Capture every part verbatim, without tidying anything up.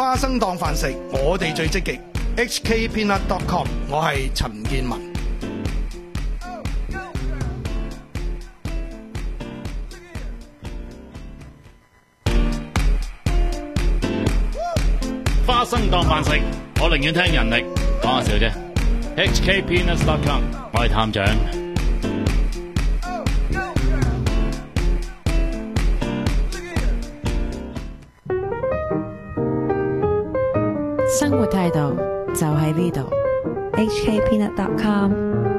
花生當飯食，我哋最積極。H K Peanut dot com， 我係陳建文。 花生當飯食，我寧願聽人力，講下笑啫。H K Peanut dot com， 我係探長。 生活態度就喺呢度。 H K Peanut dot com。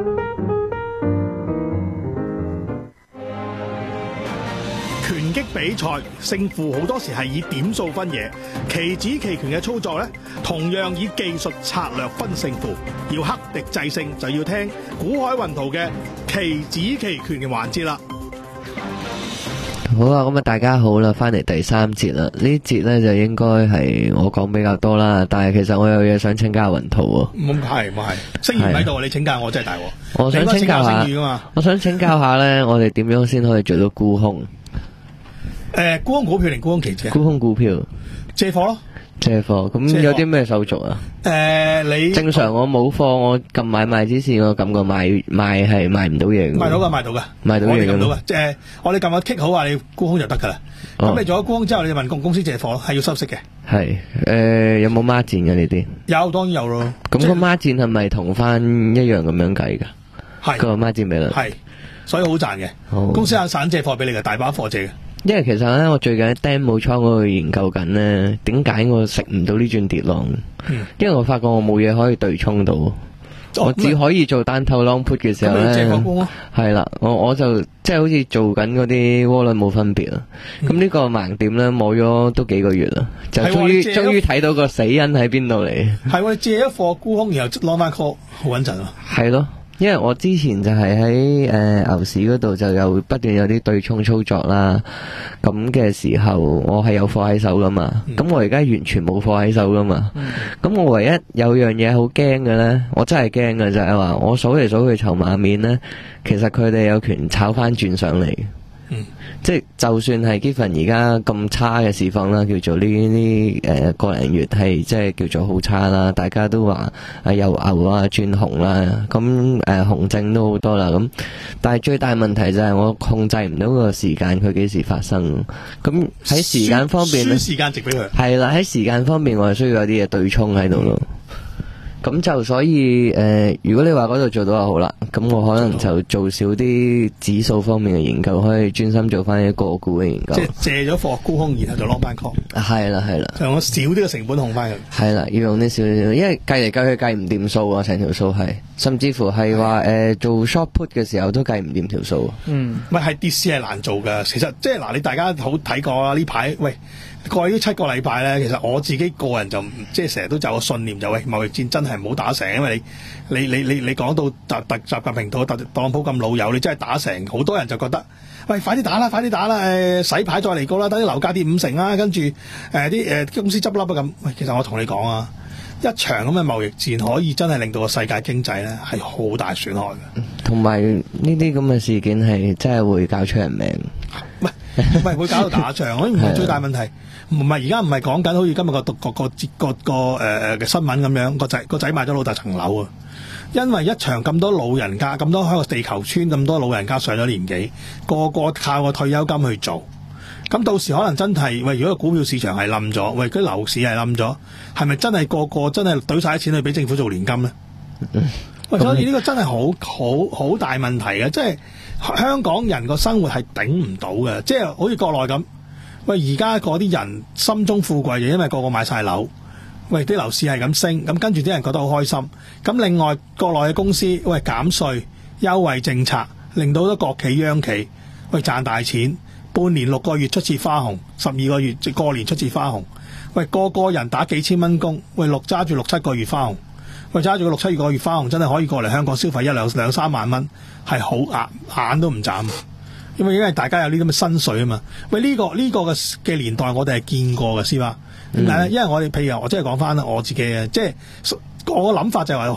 拳擊比賽勝負好多時係以點數分野，棋子棋拳嘅操作呢，同樣以技術策略分勝負。要克敵制勝，就要聽古海雲圖嘅棋子棋拳嘅環節啦。 好啊，咁啊大家好啦，翻嚟第三節啦。呢節咧就應該係我講比較多啦，但係其實我有嘢想請教雲圖喎。 唔係唔係，星源喺度，你請教我真係大鑊。 我想請教下，我想請教下咧，我哋點樣先可以做到沽空？ 誒，沽空股票定沽空期指？ 沽空股票， 借貨咯。 借貨，咁有啲咩手續啊？ 誒、呃，你正常我冇貨，我撳買賣之前，我感覺買賣係賣唔到嘢嘅。 賣到噶，賣到噶， 賣到嘢嘅。 我哋撳到噶，即係我哋撳個 kick 好話，你沽空就得噶啦。咁、哦、你做咗沽空之後，你就問公公司借貨咯，係要收息嘅。係誒、呃，有冇孖展嘅呢啲？ 有，當然有咯。 咁個孖展係咪同翻一樣咁樣計噶？係個孖展比率係，所以好賺嘅。公司有散借貨俾你嘅，大把貨借嘅。 因為其實咧，我最近喺 demo 倉嗰度研究緊咧，點解我食唔到呢轉跌浪？嗯、因為我發覺我冇嘢可以對沖到、哦，我只可以做單頭 long put 嘅時候咧，係啦，我我就即係好似做緊嗰啲窩輪冇分別啦。咁、嗯、呢個盲點咧，冇咗都幾個月啦，就終於終於睇到個死因喺邊度嚟。係喎，借一貨沽空，然後 long 翻 call， 好穩陣啊。係咯。因為我之前就係喺誒牛市嗰度就有不斷有啲對沖操作啦，咁嘅時候我係有貨喺手噶嘛，咁、嗯、我而家完全冇貨喺手噶嘛，咁、嗯、我唯一有樣嘢好驚嘅咧，我真係驚嘅就係話我數嚟數去籌碼面咧，其實佢哋有權炒翻轉上嚟。嗯，即係就算係 given 而家咁差嘅市況啦，叫做呢啲誒個零月係即係叫做好差啦，大家都話誒由牛啊轉紅啦，咁誒、呃、紅證都好多啦，咁但係最大問題就係我控制唔到個時間，佢幾時發生？咁喺時間方面咧，輸時間值俾佢係啦，喺時間方面我係需要有啲嘢對沖喺度咯。咁就所以誒、呃，如果你話嗰度做到就好啦，咁我可能就做少啲指數方面嘅研究，可以專心做翻一個股嘅研究。即係借咗貨沽空，然後就 long 翻 call。係啦係啦，就用少啲嘅成本控翻佢。係啦，要用啲少啲，因為計嚟計去計唔掂數啊，成條數係，甚至乎係話誒做 short put 嘅時候都計唔掂條數。嗯，唔係係跌市係難做噶，其實即係嗱，你大家好睇過啦呢排喂。過去呢七個禮拜咧，其實我自己個人就即係成日都有個信念，就喂貿易戰真係唔好打成，因為你你你你你講到特特習近平同特特朗普咁老友，你真係打成，好多人就覺得喂快啲打啦，快啲打啦，誒、呃、洗牌再嚟過啦，等啲樓價跌五成啦，跟住誒啲誒公司執笠啊咁。喂，其實我同你講啊，一場咁嘅貿易戰可以真係令到個世界經濟咧係好大損害嘅，同埋呢啲咁嘅事件係真係會搞出人命。唔係唔係會搞到打仗，嗰啲唔係最大問題。唔係而家唔係講緊好似今日個個個個個誒誒嘅新聞咁樣，個仔個仔買咗老豆層樓啊！因為一場咁多老人家，咁多喺個地球村咁多老人家上咗年紀，個個靠個退休金去做，咁到時可能真係喂，如果個股票市場係冧咗，喂，嗰啲樓市係冧咗，係咪真係個個真係懟晒啲錢去俾政府做年金咧？喂，所以呢個真係好好好大問題嘅，即係香港人個生活係頂唔到嘅，即係好似國內咁。喂，而家嗰啲人心中富貴，就因為個個買晒樓。喂，啲樓市係咁升，咁跟住啲人覺得好開心。咁另外國內嘅公司，喂，減稅、優惠政策，令到好多國企央企喂賺大錢，半年六個月出次花紅，十二個月即過年出次花紅。喂，個個人打幾千蚊工，喂，六揸住六七個月花紅，喂，揸住個六七個月花紅，真係可以過嚟香港消費一兩兩三萬蚊，係好眼眼都唔眨。因為因為大家有呢啲咁嘅薪水啊嘛，喂，呢、這個呢、這個嘅嘅年代我哋係見過嘅，師媽點解咧？因為我哋譬如我即係講翻啦，我自己啊，即係我個諗法就係話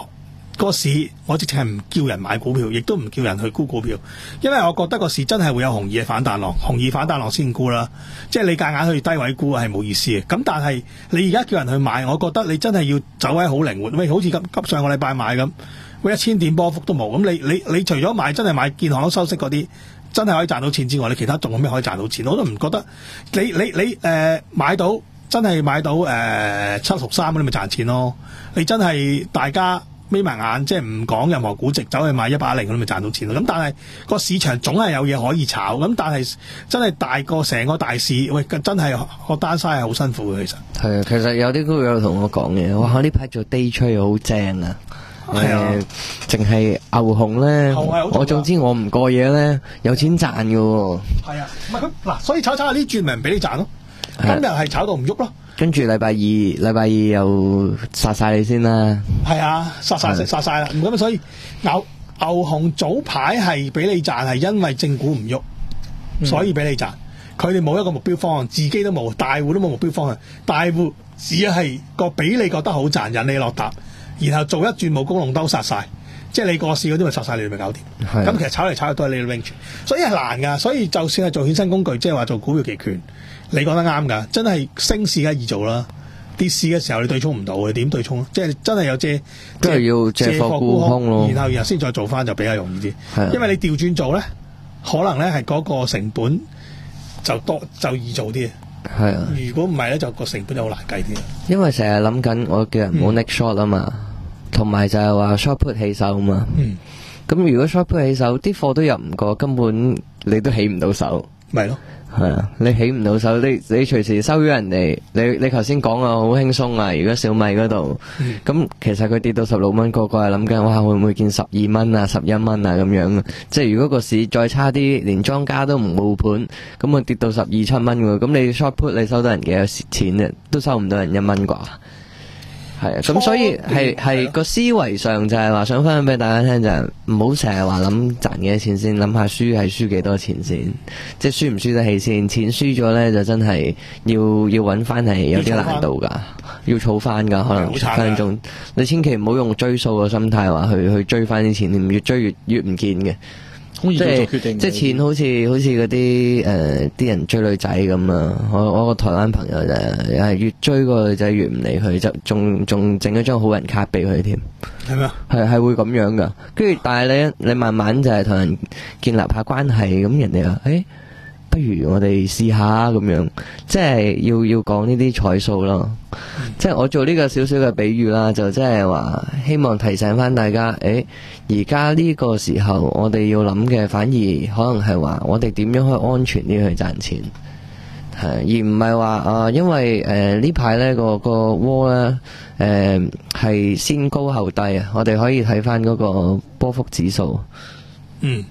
個市我直情係唔叫人買股票，亦都唔叫人去沽股票，因為我覺得個市真係會有熊二嘅反彈浪，熊二反彈浪先沽啦。即係你夾硬去低位沽係冇意思嘅。咁但係你而家叫人去買，我覺得你真係要走位好靈活。喂，好似急急上個禮拜買咁，喂一千點波幅都冇。咁你你你除咗買真係買建行收息嗰啲，真係可以賺到錢之外，你其他仲有咩可以賺到錢？我都唔覺得你你你誒、呃、買到真係買到誒七六三，你咪賺錢咯。你真係大家眯埋眼，即係唔講任何估值，走去買一百零，咁咪賺到錢咯。咁但係個市場總係有嘢可以炒，咁但係真係大個成個大市，喂，真係個單嘥係好辛苦嘅。其實係啊，其實有啲都有同我講嘅，哇！呢排做 day trade 好正啊！ 係啊， 淨係牛熊咧，我總之我唔過嘢咧，有錢賺嘅喎。 係啊，唔係咁嗱，所以炒炒下呢轉咪唔俾你賺咯。今日係炒到唔喐咯。 跟住禮拜二，禮拜二又殺晒你先啦。係啊，殺晒殺晒啦。咁所以牛牛熊早排係俾你賺，係因為正股唔喐，所以俾你賺。佢哋冇一個目標方向，自己都冇，大戶都冇目標方向，大戶只係個俾你覺得好賺，引你落搭，然後做一轉武功龍兜殺晒。即係你過市嗰啲咪殺晒你，咪搞掂。咁其實炒嚟炒去都係你嘅 range，所以係難㗎。所以就算係做衍生工具，即係話做股票期權，你講得啱㗎。真係升市梗係易做啦，跌市嘅時候你對沖唔到，你點對沖？即係真係有借， 即係要借貨沽空咯。 然後然後先再做翻就比較容易啲。因為你調轉做咧，可能咧係嗰個成本就多就易做啲。 係啊， 如果唔係咧，就個成本就好難計啲。 因為成日諗緊，我叫人唔好 neck short 啊嘛。嗯同埋就係話 short put 起手嘛，咁、嗯、如果 short put 起手，啲貨都入唔過，根本你都起唔到手， 咪咯， 係啊，你起唔到手，你你隨時收咗人哋，你你頭先講啊好輕鬆啊，如果小米嗰度，咁、嗯、其實佢跌到十六蚊，個個係諗緊，哇會唔會見十二蚊啊、十一蚊啊咁樣？即係如果個市再差啲，連莊家都唔護盤，咁啊跌到十二七蚊喎，咁你 short put 你收到人幾多錢啫？都收唔到人一蚊啩？係啊，咁所以係係個思維上就係話想分享俾大家聽，就係唔好成日話諗賺幾多錢先，諗下輸係輸幾多錢先，即係輸唔輸得起先。錢輸咗咧就真係要要揾翻係有啲難度噶，要儲翻噶，可能分分鐘你千祈唔好用追數嘅心態話去去追翻啲錢，你越追越越唔見嘅。即係即係錢好似好似嗰啲誒啲人追女仔咁啊！我我個台灣朋友就係越追個女仔越唔理佢，就仲仲整咗張好人卡俾佢添。係咩？係係會咁樣噶。跟住但係你你慢慢就係同人建立下關係，咁人哋話誒，不如我哋試下咁樣，即係要要講呢啲彩數咯。嗯、即係我做呢個少少嘅比喻啦，就即係話希望提醒翻大家，誒而家呢個時候我哋要諗嘅反而可能係話我哋點樣可以安全啲去賺錢，係而唔係話啊因為誒、呃、呢排呢個個窩咧誒係先高後低啊，我哋可以睇翻嗰個波幅指數。嗯。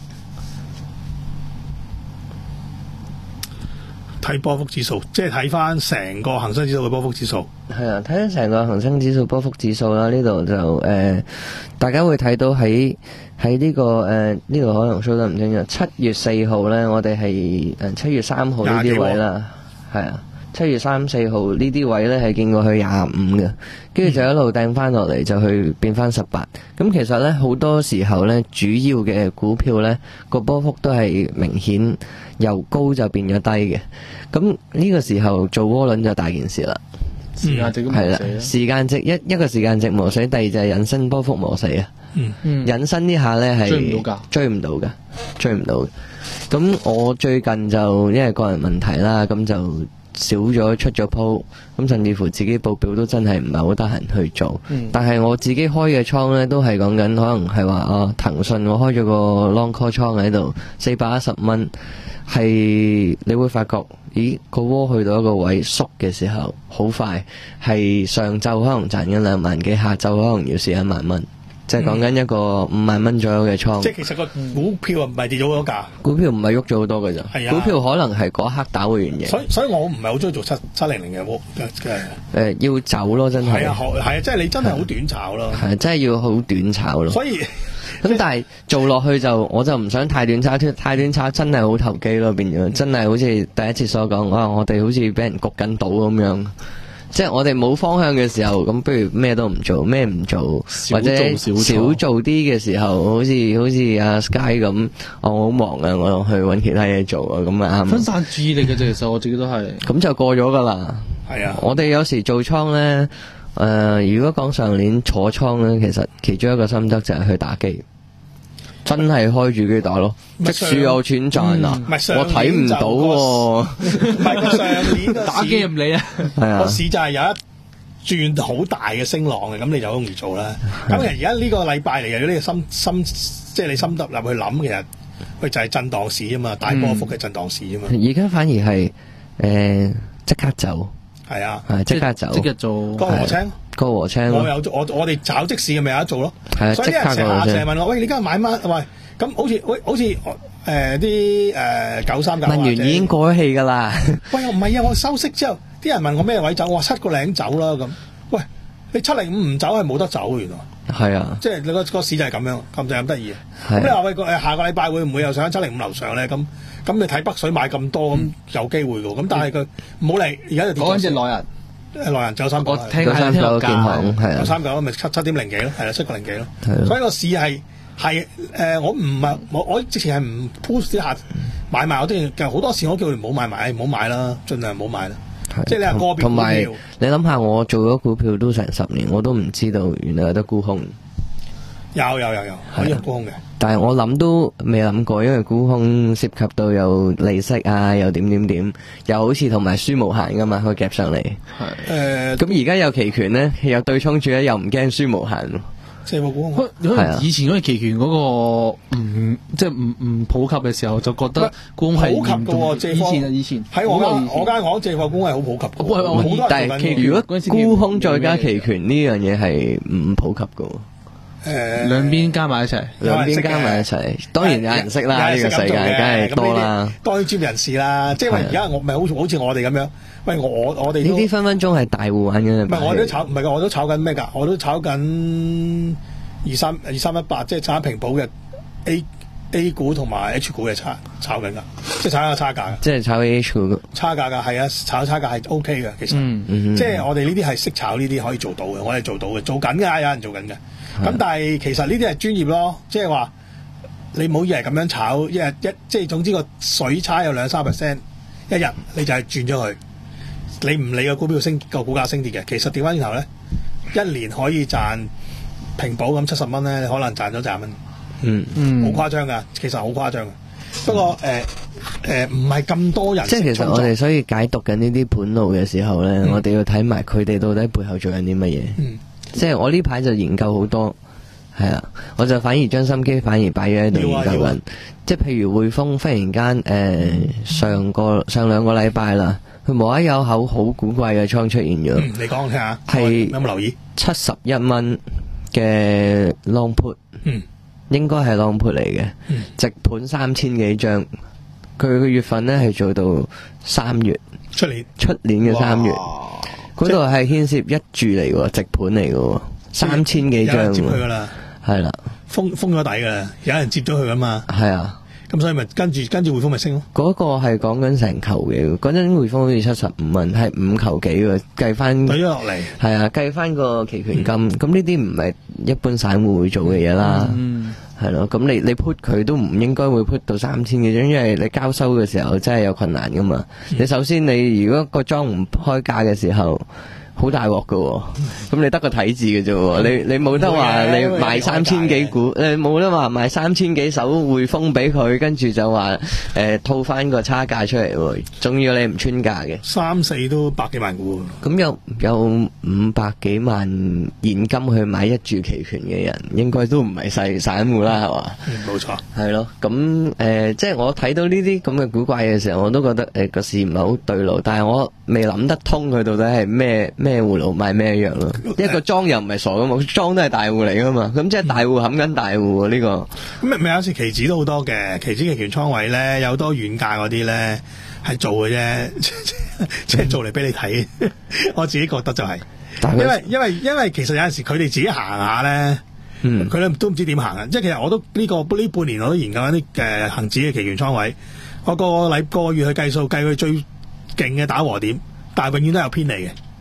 睇波幅指數，即係睇翻成個恒生指數嘅波幅指數。 係啊，睇翻成個恒生指數波幅指數啦。呢度就誒、呃，大家會睇到喺喺呢個誒呢度可能 show 得唔清楚。七月四號咧，我哋係誒七月三號呢啲位啦，係啊，七月三四號呢啲位咧係見過去廿五嘅，跟住就一路掟翻落嚟就去變翻十八。咁其實咧好多時候咧，主要嘅股票咧個波幅都係明顯由高就變咗低嘅。咁呢個時候做窩輪就大件事啦。 時間值係啦，時間值一一個時間值磨死，第二就係引申波幅磨死啊。嗯嗯，引申呢下咧係追唔到噶，追唔到噶，追唔到嘅。咁我最近就因為個人問題啦，咁就少咗出咗鋪，咁甚至乎自己報表都真係唔係好得閒去做。嗯、但係我自己開嘅倉咧，都係講緊可能係話啊，騰訊我開咗個 long call 倉喺度，四百一十蚊。係你會發覺，咦個窩去到一個位縮嘅時候，好快係上晝可能賺緊兩萬幾，下晝可能要試一萬蚊，即係講緊一個五萬蚊左右嘅倉。 即係其實個股票唔係跌咗好多價， 股票唔係喐咗好多嘅咋。係啊，股票可能係嗰一刻打會完嘢。 所以所以我唔係好中意做七七零零嘅窩嘅。 誒，要走咯，真係。 係啊，係啊，即係你真係好短炒咯。 係，真係要好短炒咯。 所以。 咁但係做落去就我就唔想太短炒，太短炒真係好投機咯，變咗真係好似第一次所講，哇！我哋好似俾人焗緊賭咁樣， 即係我哋冇方向嘅時候，咁不如咩都唔做，咩唔做，或者少做啲嘅時候，好似好似阿 Sky 咁，我好忙啊，我去搵其他嘢做啊，咁啊啱。 分散注意力嘅啫，其實我自己都係。 咁就過咗噶啦。 係啊， 我哋有時做倉咧，誒、呃，如果講上年坐倉咧，其實其中一個心得就係去打機。真係開住機打咯，即使有錢賺啊！我睇唔到喎。 唔係上年個打機唔理啊， 個市就係有一轉好大嘅升浪嘅，咁你就好容易做啦。咁其實而家呢個禮拜嚟嘅，如果你心心即係你心得入去諗，其實佢就係震盪市啊嘛，大波幅嘅震盪市啊嘛。 而家反而係誒即刻走， 係啊， 即刻走， 即刻做江和青。 高和青， 我有我我哋炒即市嘅咪有得做咯，所以啲人成日成日問我，喂，你今日買乜？喂，咁好似喂好似誒啲誒九三九，問完已經過咗氣㗎啦。 喂，唔係啊，我收息之後，啲人問我咩位走，我話七個零走啦咁。喂，你七零五唔走係冇得走原來。係啊， 即係你個個市就係咁樣，咁就咁得意。咁你話喂誒下個禮拜會唔會又上七零五樓上咧？咁咁你睇北水買咁多，咁有機會㗎。咁但係佢唔好理，而家就跌咗。 講緊隻內人。 誒內人九三九， 我聽係聽個價， 九三九咪七七點零幾咯，係啦，七個零幾咯。所以個市係係誒，我唔係我我之前係唔 push 啲客買賣，我之前其實好多時我叫佢哋唔好買賣，唔好買啦，盡量唔好買啦。即係你話個別股票， 同埋你諗下，我做咗股票都成十年，我都唔知道原來有得沽空。 有有有有可以沽空嘅， 但係我諗都未諗過，因為沽空涉及到有利息啊，又點點點，又好似同埋輸無限噶嘛，佢夾上嚟。係誒，咁而家有期權咧，有對沖住咧，又唔驚輸無限。 即係冇沽空。 係啊，以前嗰個期權嗰個唔即係唔唔普及嘅時候，就覺得沽空係普及嘅喎，借貨以前啊以前喺我間我間行借貨沽空係好普及嘅。好多但係如果沽空再加期權呢樣嘢係唔普及嘅。 誒， 兩邊加埋一齊， 兩邊加埋一齊，當然有人識啦，呢個世界梗係多啦。 當然專業人士啦，即係話而家我咪好似好似我哋咁樣，喂我我哋呢啲分分鐘係大戶玩嘅。 唔係我都炒，唔係我都炒緊咩㗎？我都炒緊二三二三一八，即係炒平保嘅 A A 股同埋 H 股嘅差炒緊㗎，即係炒一個差價。 即係炒 H 股差價㗎，係啊，炒差價係 O K 嘅，其實， 嗯嗯、 即係我哋呢啲係識炒呢啲可以做到嘅，我哋做到嘅，做緊㗎，有人做緊嘅。咁但係其實呢啲係專業咯，即係話你唔好以為咁樣炒，一日一即係總之個水差有兩三 percent，一日你就係轉咗去，你唔理個股票升個股價升跌嘅，其實調翻轉頭咧，一年可以賺平保咁七十蚊咧，你可能賺咗廿蚊， 嗯嗯，好誇張㗎，其實好誇張嘅。不過誒誒唔係咁多人， 即係其實我哋所以解讀緊呢啲盤路嘅時候咧，嗯、我哋要睇埋佢哋到底背後做緊啲乜嘢。嗯即係我呢排就研究好多，係啊，我就反而將心機反而擺咗喺度研究緊。啊啊、即係譬如匯豐忽然間誒、呃、上個上兩個禮拜啦，佢無啦有口好古怪嘅倉出現咗、 嗯。你講聽下， 係有冇留意？ 七十一蚊嘅 long put， 嗯， 應該係 long put 嚟嘅，嗯、直盤三千幾張，佢個月份咧係做到三月， 出年出年嘅三月。嗰度係牽涉一注嚟嘅，直盤嚟嘅，三千幾張。有人接佢噶啦，係啦， 封封咗底噶啦，有人接咗佢噶嘛。係啊，咁所以咪跟住跟住匯豐咪升咯。嗰個係講緊成球嘅，嗰陣匯豐好似七十五蚊，係五球幾嘅，計翻。對咗落嚟。係啊，計翻個期權金，咁呢啲唔係一般散戶會做嘅嘢啦。嗯。係咯，咁你你 put 佢都唔應該會 put 到三千幾張，因為你交收嘅時候真係有困難噶嘛。嗯、你首先你如果個莊唔開價嘅時候，好大鑊噶，咁、嗯、你得個睇字嘅啫。嗯、你你冇得話你賣三千幾股，誒冇得話賣三千幾手匯豐俾佢，跟住就話誒、呃、套翻個差價出嚟，仲要你唔穿價嘅。三四都百幾萬股，咁有有五百幾萬現金去買一注期權嘅人，應該都唔係細散戶啦，係嘛？冇錯，係咯。咁誒、呃，即係我睇到呢啲咁嘅古怪嘅時候，我都覺得誒個、呃、市唔係好對路，但係我未諗得通佢到底係咩咩。咩葫蘆賣咩樣咯？一個莊又唔係傻噶嘛，莊都係大戶嚟噶嘛，咁即係大戶冚緊大戶呢個。咁咪有時期指都好多嘅，期指期權倉位咧有好多遠價嗰啲咧係做嘅啫，即係做嚟俾你睇。我自己覺得就係、是，因為因為因為其實有陣時佢哋自己行下咧，佢哋、嗯、都唔知點行啊。即係其實我都呢、這個呢半年我都研究緊啲誒恒指嘅期權倉位，我個禮個月去計數計佢最勁嘅打和點，但係永遠都有偏離嘅。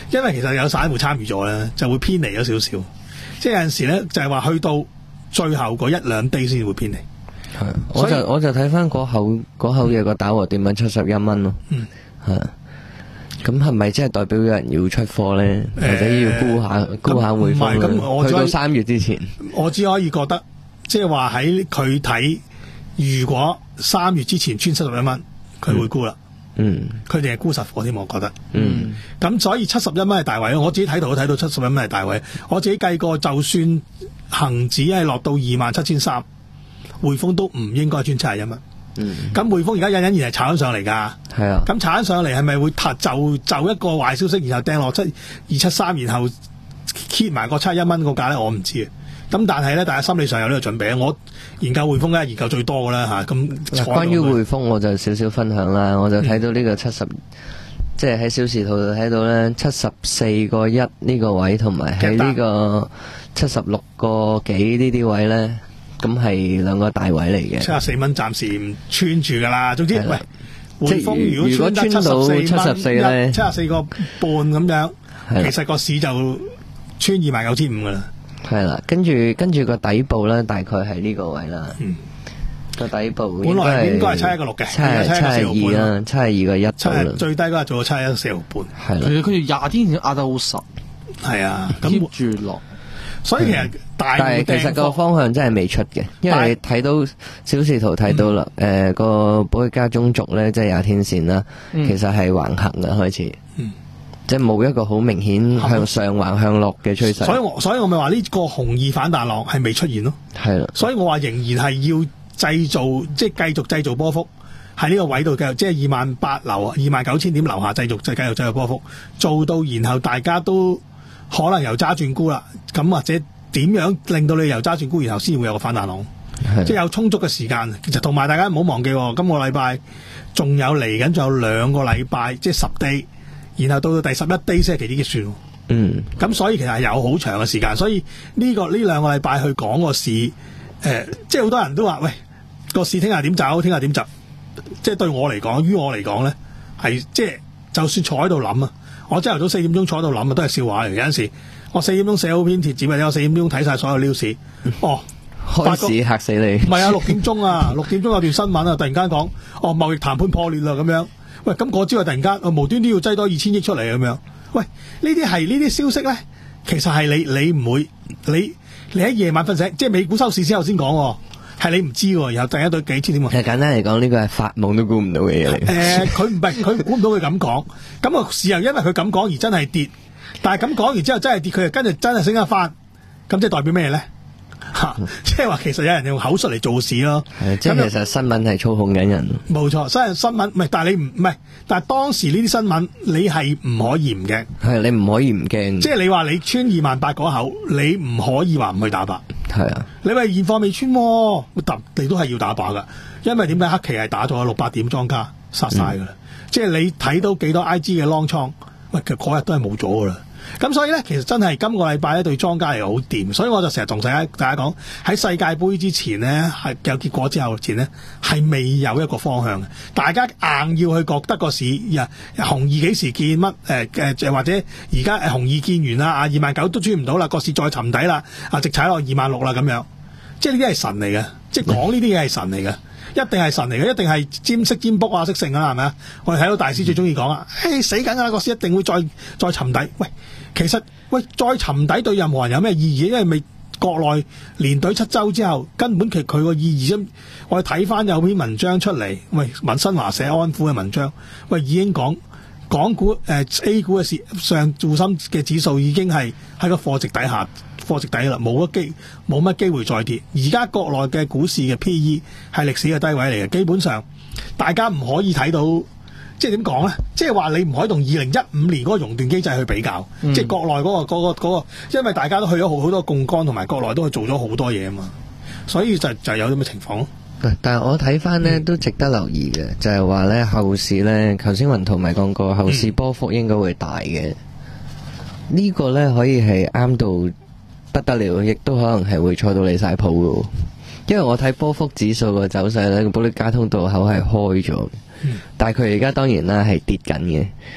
因為其實有散戶參與咗咧，就會偏離咗少少。即係有陣時咧，就係話去到最後嗰一兩滴先會偏離。 係，我就我就睇翻嗰口嗰口嘢個打和點樣七十一蚊咯。嗯，係。咁係咪即係代表有人要出貨咧，或者要沽下沽下匯豐咧？去到三月之前， 我只可以覺得，即係話喺佢睇，如果三月之前穿七十一蚊，佢會沽啦。嗯，佢哋係沽實貨添，我覺得。嗯，咁所以七十一蚊係大位，我自己睇圖都睇到七十一蚊係大位。我自己計過，就算恒指係落到二萬七千三，匯豐都唔應該穿七十一蚊。嗯，咁匯豐而家隱隱然係炒緊上嚟㗎。係啊，咁炒緊上嚟係咪會就就一個壞消息，然後掟落七二七三，然後 keep 埋個七十一蚊個價咧？我唔知。咁但係咧，大家心理上有呢個準備。我研究匯豐咧，研究最多㗎啦嚇。咁關於匯豐，我就少少分享啦。我就睇到呢個七十、嗯，即係喺小時圖度睇到咧七十四個一呢個位，同埋喺呢個七十六個幾呢啲位咧，咁係兩個大位嚟嘅。七十四蚊暫時唔穿住㗎啦。總之，喂，匯豐如果穿到七十四咧，七十四個半咁樣，其實個市就穿二萬九千五㗎啦。 係啦，跟住跟住個底部咧，大概係呢個位啦。嗯，個底部本來應該係七一個六嘅， 七七二啦，七二個一度啦。 最低嗰日做到七一四毫半。 係啦， 佢佢廿天壓得好實。 係啊， 咁住落。 所以其實大， 但係其實個方向真係未出嘅，因為睇到小時圖睇到啦，誒個保歷加中軸咧，即係廿天線啦，其實係橫行嘅開始。嗯。即係冇一個好明顯向上橫向落嘅趨勢， 所以我所以我咪話呢個紅二反彈浪係未出現咯，係啦，所以我話仍然係要製造，即係繼續製造波幅喺呢個位度嘅，即係二萬八樓二萬九千點樓下繼續，即係繼續製造波幅，做到然後大家都可能由揸轉沽啦，咁或者點樣令到你由揸轉沽，然後先會有個反彈浪，即係有充足嘅時間。其實同埋大家唔好忘記，今個禮拜仲有嚟緊，仲有兩個禮拜，即係十 day。然後到到第十一 day 先係期指結算，嗯，咁所以其實係有好長嘅時間，所以呢、這個呢兩個禮拜去講個市，誒、呃，即係好多人都話，喂，個市聽日點走，聽日點走，即係對我嚟講，於我嚟講咧，係即係就算坐喺度諗啊，我朝頭早四點鐘坐喺度諗啊，都係笑話嚟。有陣時我四點鐘寫好篇貼紙，或者我四點鐘睇晒所有 news，哦， 開市嚇死你， 唔係啊，六點鐘啊，六點鐘有段新聞啊，突然間講，哦，貿易談判破裂啦咁樣。喂，咁嗰朝啊，突然間無端端要擠多二千億出嚟咁樣。喂，呢啲係呢啲消息咧，其實係你你唔會，你你喺夜晚瞓醒，即係美股收市之後先講，係你唔知喎。然後突然間對幾千點喎。 其實簡單嚟講，呢個係發夢都估唔到嘅嘢嚟。 誒，佢唔係佢估唔到佢咁講，咁個市又因為佢咁講而真係跌，但係咁講完之後真係跌，佢又跟住真係升一翻，咁即係代表咩咧？吓、嗯，即係話其實有人用口述嚟做事咯。 係，即係其實新聞係操控緊人。 冇錯，所以新聞唔係，但係你唔唔係，但係當時呢啲新聞你係唔可以唔驚。係，你唔可以唔驚。即係你話你穿二萬八嗰口，你唔可以話唔去打靶。係啊，你話現貨未穿，揼你都係要打靶噶，因為點解黑期係打咗六百點莊家殺晒噶啦。即係你睇到幾多 I G 嘅 long 倉，喂，其實嗰日都係冇咗噶啦。咁所以咧，其實真係今個禮拜咧對莊家係好掂，所以我就成日同大家大家講，喺世界盃之前呢，係有結果之後前呢，係未有一個方向嘅。大家硬要去覺得個市呀紅二幾時見乜誒誒，或者而家誒紅二見完啦，啊二萬九都穿唔到啦，個市再沉底啦，啊直踩落二萬六啦咁樣，即係呢啲係神嚟嘅，即係講呢啲嘢係神嚟嘅。一定係神嚟嘅，一定係占識占卜啊，識成啊，係咪啊？我哋睇到大師最中意講啊，誒、欸、死緊啊，個市一定會再再沉底。喂，其實喂再沉底對任何人有咩意義？因為未國內連隊七周之後，根本其實佢個意義啫。我哋睇翻有篇文章出嚟，喂，文新華寫安撫嘅文章，喂已經講港股誒、呃、A 股嘅市上滬深嘅指數已經係喺個貨值底下。貨值底啦，冇乜機冇乜機會再跌。而家國內嘅股市嘅 P E 係歷史嘅低位嚟嘅，基本上大家唔可以睇到，即係點講咧？即係話你唔可以同二零一五年嗰個熔斷機制去比較，嗯、即係國內嗰、嗰個嗰、嗰個、嗰個，因為大家都去咗好好多槓桿，同埋國內都去做咗好多嘢啊嘛，所以就就有咁嘅情況咯。 但係我睇翻呢、嗯、都值得留意嘅，就係話咧後市咧，頭先雲圖咪講過，後市波幅應該會大嘅。嗯、呢個咧可以係啱到不得了，亦都可能係會錯到離晒譜嘅。因為我睇波幅指數個走勢咧，保歷加通道口係開咗，嗯、但係佢而家當然啦係跌緊嘅。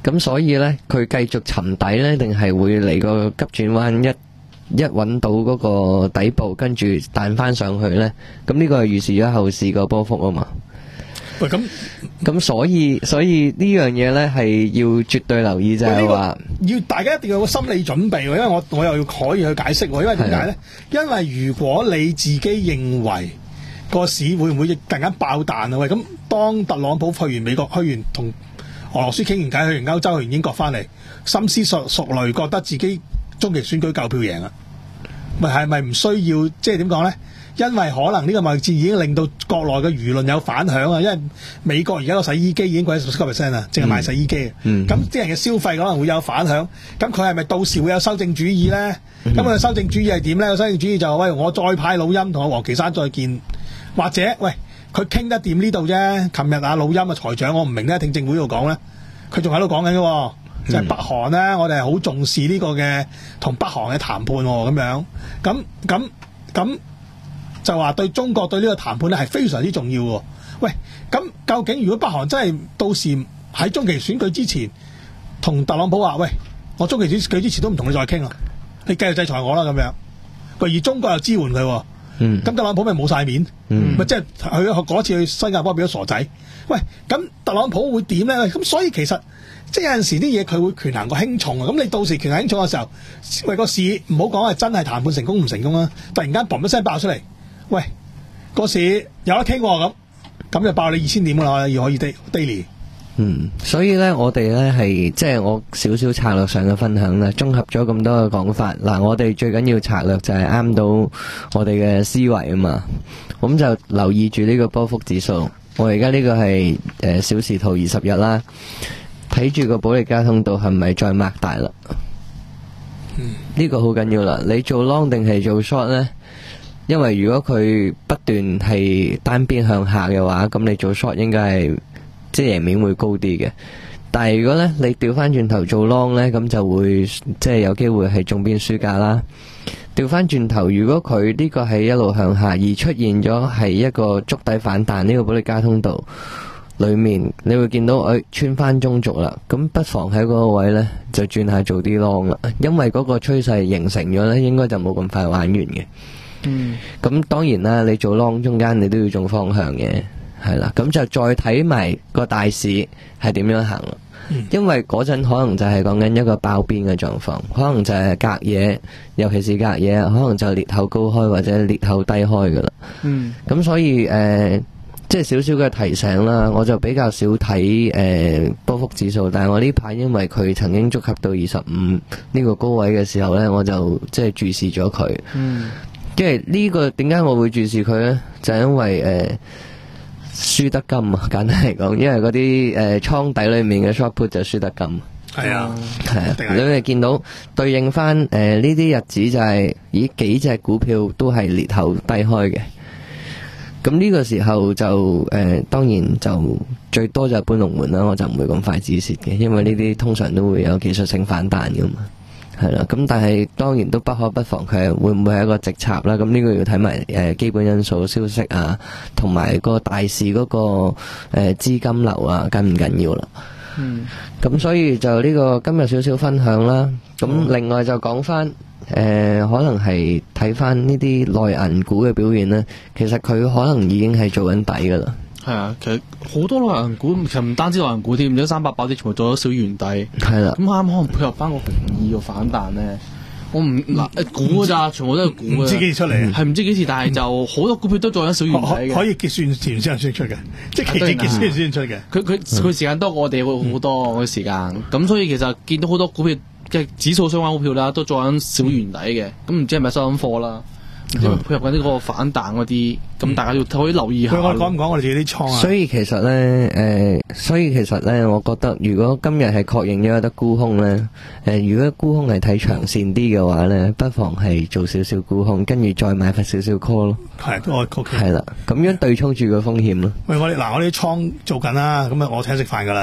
咁所以咧，佢繼續沉底咧，定係會嚟個急轉彎一？一揾到嗰個底部，跟住彈翻上去呢，咁呢個係預示咗後市個波幅啊嘛。 喂，咁咁所以所以呢樣嘢呢係要絕對留意，就係話要大家一定要有個心理準備，因為我我又要可以去解釋，因為點解呢？因為如果你自己認為個市會唔會突然間爆彈啊？喂，咁當特朗普去完美國，去完同俄羅斯傾完偈，去完歐洲，去完英國翻嚟，深思熟熟慮，覺得自己中期選舉夠票贏啊！咪係咪唔需要即係點講呢？因為可能呢個貿易戰已經令到國內嘅輿論有反響啊！因為美國而家個洗衣機已經貴咗十七個 percent 啊，淨係賣洗衣機啊。咁啲、嗯嗯、人嘅消費可能會有反響。咁佢係咪到時會有修正主義呢？咁佢、嗯、修正主義係點呢？個修正主義就喂，我再派老陰同阿王岐山再見，或者喂佢傾得掂呢度啫。琴日阿老陰啊財長，我唔明咧，聽證會度講呢，佢仲喺度講緊嘅。就係北韓咧，我哋係好重視呢個嘅同北韓嘅談判喎，咁樣咁咁咁就話對中國對呢個談判咧係非常之重要喎。喂，咁究竟如果北韓真係到時喺中期選舉之前同特朗普話，喂，我中期選舉之前都唔同你再傾啦，你繼續制裁我啦咁樣，而中國又支援佢，咁、嗯、特朗普咪冇晒面，咪即係佢嗰次去新加坡變咗傻仔。喂，咁特朗普會點咧？咁所以其實。即係有陣時啲嘢佢會權衡個輕重啊！咁你到時權衡輕重嘅時候，喂個市唔好講係真係談判成功唔成功啦，突然間嘣一聲爆出嚟，喂個市有得傾喎咁，咁就爆你二千點噶啦，要可以 daily。 嗯，所以咧，我哋咧係即係我少少策略上嘅分享啦，綜合咗咁多嘅講法。嗱，我哋最緊要策略就係啱到我哋嘅思維啊嘛，咁就留意住呢個波幅指數。我而家呢個係誒、呃、小時圖二十日啦。睇住個保利加通道係咪再擘大啦？呢、嗯、個好緊要啦！你做 long 定係做 short 呢？因為如果佢不斷係單邊向下嘅話，咁你做 short 應該係即係贏面會高啲嘅。但係如果呢，你調翻轉頭做 long 呢，咁就會即係有機會係中邊輸價啦。調翻轉頭，如果佢呢個係一路向下而出現咗係一個築底反彈，呢、這個保利加通道裏面你會見到誒、哎、穿翻中軸啦，咁不妨喺嗰個位呢就轉下做啲 long 啦，因為嗰個趨勢形成咗呢，應該就冇咁快玩完嘅。嗯，咁當然啦，你做 long 中間你都要中方向嘅，係啦，咁就再睇埋個大市係點樣行啦。嗯、因為嗰陣可能就係講緊一個爆邊嘅狀況，可能就係隔夜，尤其是隔夜，可能就裂口高開或者裂口低開噶啦。嗯，咁所以誒。呃即係少少嘅提醒啦，我就比較少睇誒、呃、波幅指數，但係我呢排因為佢曾經觸及到二十五呢個高位嘅時候呢，我就即係注視咗佢。嗯，因為呢個點解我會注視佢呢？就係、因為誒、呃、輸得金啊，簡單嚟講，因為嗰啲誒倉底裏面嘅 short put 就輸得金。係啊，係啊，你哋見到對應翻誒呢啲日子就係、是，咦幾隻股票都係裂口低開嘅。咁呢個時候就誒、呃，當然就最多就係搬龍門啦，我就唔會咁快止蝕嘅，因為呢啲通常都會有技術性反彈噶嘛，係啦。咁但係當然都不可不防佢係會唔會係一個直插啦？咁呢個要睇埋誒基本因素、消息啊，同埋個大市嗰、那個誒資、呃、金流啊，緊唔緊要啦？嗯。咁所以就呢個今日少少分享啦。咁另外就講翻。誒、呃，可能係睇翻呢啲內銀股嘅表現呢，其實佢可能已經係做緊底噶啦。 係啊，其實好多內銀股，其實唔單止內銀股添，唔知三百八啲全部做咗小圓底。係啦，咁啱可能配合翻個紅二個反彈呢。我唔嗱估噶咋，全部都係估嘅。唔知幾時出嚟，係唔知幾時，但係就好多股票都做緊小圓底嘅。可以結算前先先出嘅，即係期指結算先出嘅。佢佢佢時間多過我哋會好多嘅時間，咁、嗯、所以其實見到好多股票。嘅指數相關股票啦，都做緊小圓底嘅，咁唔知係咪收緊貨啦？唔知配合緊呢個反彈嗰啲，咁、嗯、大家要可以留意下。我講唔講我哋自己啲倉啊？所以其實咧，誒、 呃，所以其實咧，我覺得如果今日係確認咗有得沽空咧，誒、呃，如果沽空係睇長線啲嘅話咧，不妨係做少少沽空，跟住再買翻少少 call 咯。係，我 OK。係啦，咁樣對沖住個風險咯。喂，我哋嗱，我啲倉做緊啦，咁啊，我請食飯噶啦。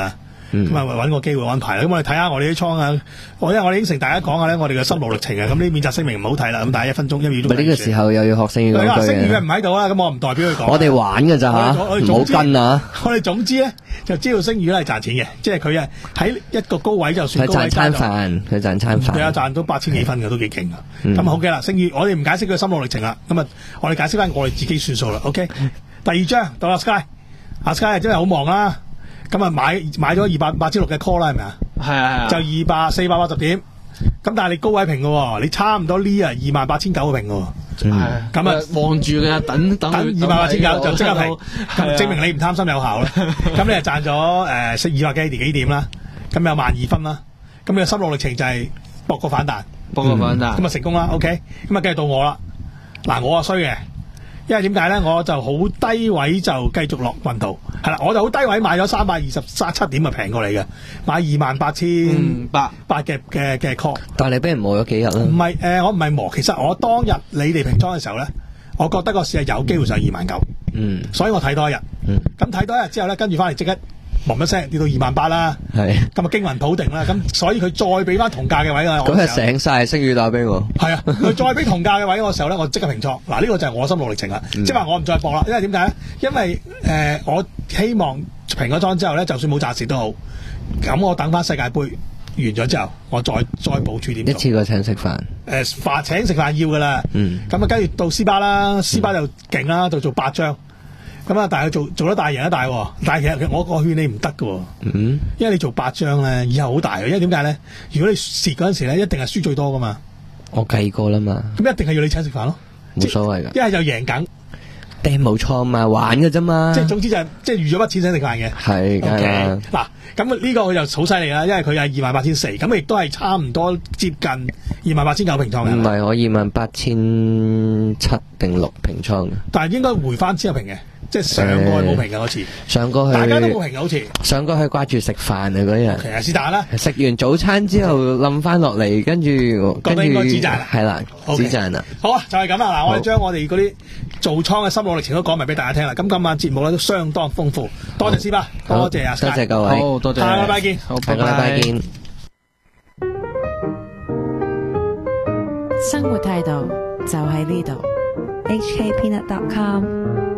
咁啊揾個機會安排啦。咁我哋睇下我哋啲倉啊，我因為我哋應承大家講下咧，我哋嘅心路歷程啊，咁呢免責聲明唔好睇啦，咁大家一分鐘一秒鐘。 呢個時候又要學聲語講句嘅。 聲語嘅唔喺度啦，咁我唔代表佢講。 我哋玩嘅咋吓，唔好跟啊！ 我哋總之咧就知道聲語咧係賺錢嘅，即係佢啊喺一個高位就算高位佢賺餐飯，佢賺餐飯。 佢啊賺到八千幾分嘅都幾勁啊！咁好嘅啦，聲語我哋唔解釋佢心路歷程啦，咁啊我哋解釋翻我哋自己算數啦。OK， 第二張到阿 Sky， 阿 Sky 真係好忙啦，咁啊買買咗二百八千六嘅 call 啦，係咪啊？ 係啊係啊， 就二百四百八十點，咁但係你高位平嘅，你差唔多呢啊二萬八千九平嘅。 係咁啊，望住嘅等等二萬八千九就即刻平，咁證明你唔貪心有效啦。咁你就賺咗誒二百幾幾點啦，咁有萬二分啦。咁你嘅心路歷程就係博個反彈， 博個反彈， 咁啊成功啦。OK，咁啊繼續到我啦。嗱，我啊衰嘅，因為點解咧？我就好低位就繼續落運道，係啦，我就好低位買咗三百二十七點啊，平過嚟嘅，買二萬八千八八嘅嘅嘅 call。 但係你俾人磨咗幾日啦？ 唔係誒，我唔係磨，其實我當日你哋平倉嘅時候咧，我覺得個市係有機會上二萬九，嗯，所以我睇多一日，嗯，咁睇多一日之後咧，跟住翻嚟即刻嘣一聲跌到二萬八啦，係，咁啊驚魂甫定啦，咁所以佢再俾翻同價嘅位我， 嗰日醒晒聲語打俾我， 係啊，佢再俾同價嘅位我嘅時候咧，我即刻平倉，嗱呢個就係我心路歷程啦，即係話我唔再搏啦，因為點解咧？因為誒、呃、我希望平咗倉之後咧，就算冇賺蝕都好，咁我等翻世界盃完咗之後，我再再部署點做， 一次過請食飯， 誒飯請食飯要噶啦，嗯，咁啊跟住到斯巴啦，斯巴就勁啦，就做八張。咁啊，但係做做得大贏得大，但係其實我我勸你唔得㗎，嗯，因為你做八張咧，以後好大嘅，因為點解咧？如果你蝕嗰陣時咧，一定係輸最多噶嘛。 我計過啦嘛。咁一定係要你請食飯咯， 冇所謂噶。 一係就贏緊， 掟冇錯嘛，玩嘅啫嘛。 即係總之就係即係預咗筆錢請食飯嘅。 係㗎啦。 嗱，咁呢個佢就好犀利啦，因為佢係二萬八千四，咁亦都係差唔多接近二萬八千九平倉嘅。 唔係，我二萬八千七定六平倉嘅。 但係應該回翻之後平嘅。即係上過去冇平嘅嗰次， 上過去大家都冇平嘅好似。 上過去掛住食飯啊嗰日。 其實是但啦。 食完早餐之後冧翻落嚟，跟住跟住。覺得應該止賺啦。係啦，止賺啦。 好啊，就係咁啦。嗱，我哋將我哋嗰啲做倉嘅心路歷程都講埋俾大家聽啦。咁今晚節目咧都相當豐富，多謝斯巴，多謝阿 Sky， 多謝各位， 好多謝。 下個禮拜見， 好， 下個禮拜見。 生活態度就喺呢度。 H K Peanut dot com